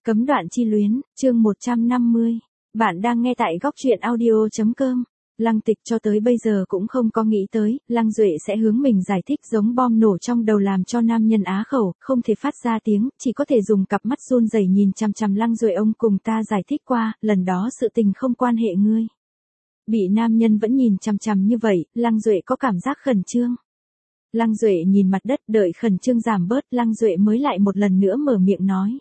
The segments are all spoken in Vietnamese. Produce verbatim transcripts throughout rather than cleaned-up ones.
Cấm đoạn chi luyến, chương một trăm năm mươi. Bạn đang nghe tại góc truyện audio.com. Lăng Tịch cho tới bây giờ cũng không có nghĩ tới, Lăng Duệ sẽ hướng mình giải thích giống bom nổ trong đầu làm cho nam nhân á khẩu, không thể phát ra tiếng, chỉ có thể dùng cặp mắt run rẩy nhìn chằm chằm Lăng Duệ. Ông cùng ta giải thích qua, lần đó sự tình không quan hệ ngươi. Bị nam nhân vẫn nhìn chằm chằm như vậy, Lăng Duệ có cảm giác khẩn trương. Lăng Duệ nhìn mặt đất, đợi khẩn trương giảm bớt, Lăng Duệ mới lại một lần nữa mở miệng nói.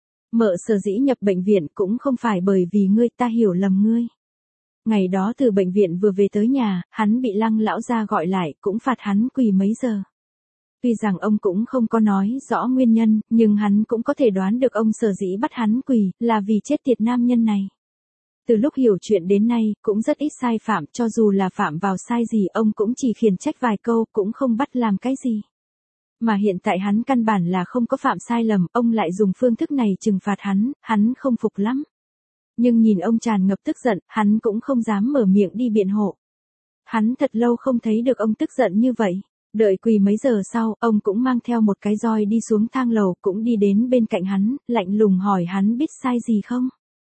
Mợ sở dĩ nhập bệnh viện cũng không phải bởi vì ngươi, ta hiểu lầm ngươi. Ngày đó từ bệnh viện vừa về tới nhà, hắn bị Lăng lão gia gọi lại, cũng phạt hắn quỳ mấy giờ. Tuy rằng ông cũng không có nói rõ nguyên nhân, nhưng hắn cũng có thể đoán được ông sở dĩ bắt hắn quỳ, là vì chết tiệt nam nhân này. Từ lúc hiểu chuyện đến nay, cũng rất ít sai phạm, cho dù là phạm vào sai gì ông cũng chỉ khiển trách vài câu, cũng không bắt làm cái gì. Mà hiện tại hắn căn bản là không có phạm sai lầm, ông lại dùng phương thức này trừng phạt hắn, hắn không phục lắm. Nhưng nhìn ông tràn ngập tức giận, hắn cũng không dám mở miệng đi biện hộ. Hắn thật lâu không thấy được ông tức giận như vậy. Đợi quỳ mấy giờ sau, ông cũng mang theo một cái roi đi xuống thang lầu, cũng đi đến bên cạnh hắn, lạnh lùng hỏi hắn biết sai gì không?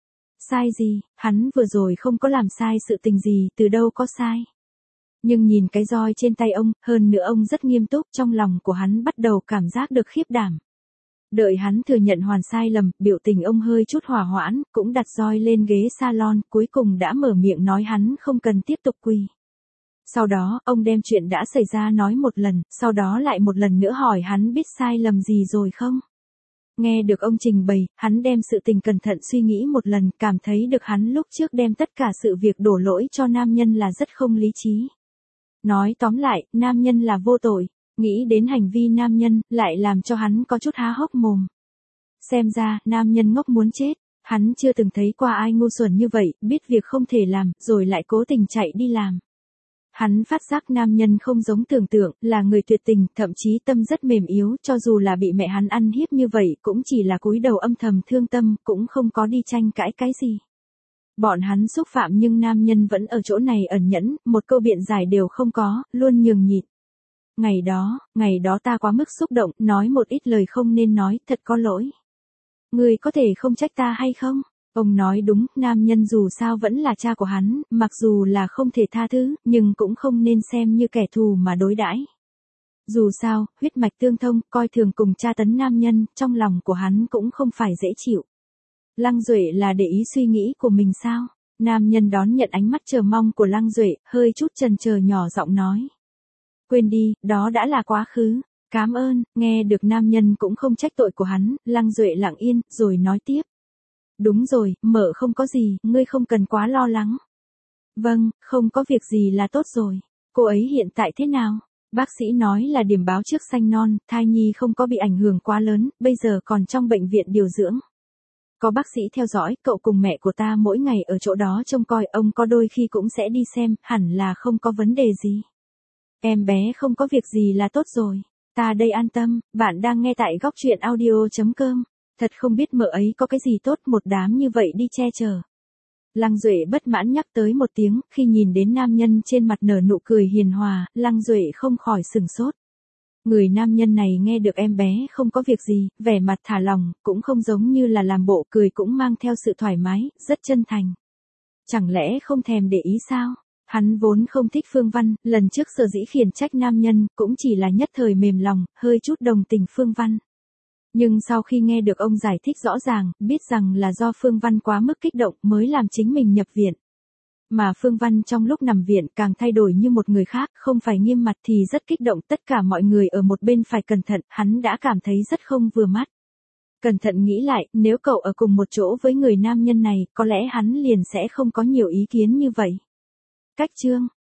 Sai gì? Hắn vừa rồi không có làm sai sự tình gì, từ đâu có sai. Nhưng nhìn cái roi trên tay ông, hơn nữa ông rất nghiêm túc, trong lòng của hắn bắt đầu cảm giác được khiếp đảm. Đợi hắn thừa nhận hoàn sai lầm, biểu tình ông hơi chút hòa hoãn, cũng đặt roi lên ghế salon, cuối cùng đã mở miệng nói hắn không cần tiếp tục quỳ. Sau đó, ông đem chuyện đã xảy ra nói một lần, sau đó lại một lần nữa hỏi hắn biết sai lầm gì rồi không? Nghe được ông trình bày, hắn đem sự tình cẩn thận suy nghĩ một lần, cảm thấy được hắn lúc trước đem tất cả sự việc đổ lỗi cho nam nhân là rất không lý trí. Nói tóm lại, nam nhân là vô tội, nghĩ đến hành vi nam nhân, lại làm cho hắn có chút há hốc mồm. Xem ra, nam nhân ngốc muốn chết, hắn chưa từng thấy qua ai ngu xuẩn như vậy, biết việc không thể làm, rồi lại cố tình chạy đi làm. Hắn phát giác nam nhân không giống tưởng tượng, là người tuyệt tình, thậm chí tâm rất mềm yếu, cho dù là bị mẹ hắn ăn hiếp như vậy, cũng chỉ là cúi đầu âm thầm thương tâm, cũng không có đi tranh cãi cái gì. Bọn hắn xúc phạm nhưng nam nhân vẫn ở chỗ này ẩn nhẫn, một câu biện giải đều không có, luôn nhường nhịn. Ngày đó, ngày đó ta quá mức xúc động, nói một ít lời không nên nói, thật có lỗi. Ngươi có thể không trách ta hay không? Ông nói đúng, nam nhân dù sao vẫn là cha của hắn, mặc dù là không thể tha thứ, nhưng cũng không nên xem như kẻ thù mà đối đãi. Dù sao, huyết mạch tương thông, coi thường cùng tra tấn nam nhân, trong lòng của hắn cũng không phải dễ chịu. Lăng Duệ là để ý suy nghĩ của mình sao? Nam nhân đón nhận ánh mắt chờ mong của Lăng Duệ, hơi chút chần chờ nhỏ giọng nói. Quên đi, đó đã là quá khứ. Cám ơn, nghe được nam nhân cũng không trách tội của hắn, Lăng Duệ lặng yên, rồi nói tiếp. Đúng rồi, mợ không có gì, ngươi không cần quá lo lắng. Vâng, không có việc gì là tốt rồi. Cô ấy hiện tại thế nào? Bác sĩ nói là điểm báo trước xanh non, thai nhi không có bị ảnh hưởng quá lớn, bây giờ còn trong bệnh viện điều dưỡng. Có bác sĩ theo dõi, cậu cùng mẹ của ta mỗi ngày ở chỗ đó trông coi, ông có đôi khi cũng sẽ đi xem, hẳn là không có vấn đề gì. Em bé không có việc gì là tốt rồi. Ta đây an tâm, bạn đang nghe tại góc truyện audio.com. Thật không biết mợ ấy có cái gì tốt, một đám như vậy đi che chở. Lăng Duệ bất mãn nhắc tới một tiếng, khi nhìn đến nam nhân trên mặt nở nụ cười hiền hòa, Lăng Duệ không khỏi sừng sốt. Người nam nhân này nghe được em bé không có việc gì, vẻ mặt thả lỏng, cũng không giống như là làm bộ, cười cũng mang theo sự thoải mái, rất chân thành. Chẳng lẽ không thèm để ý sao? Hắn vốn không thích Phương Văn, lần trước sở dĩ khiển trách nam nhân, cũng chỉ là nhất thời mềm lòng, hơi chút đồng tình Phương Văn. Nhưng sau khi nghe được ông giải thích rõ ràng, biết rằng là do Phương Văn quá mức kích động mới làm chính mình nhập viện. Mà Phương Văn trong lúc nằm viện càng thay đổi như một người khác, không phải nghiêm mặt thì rất kích động, tất cả mọi người ở một bên phải cẩn thận, hắn đã cảm thấy rất không vừa mắt. Cẩn thận nghĩ lại, nếu cậu ở cùng một chỗ với người nam nhân này, có lẽ hắn liền sẽ không có nhiều ý kiến như vậy. Cách chương,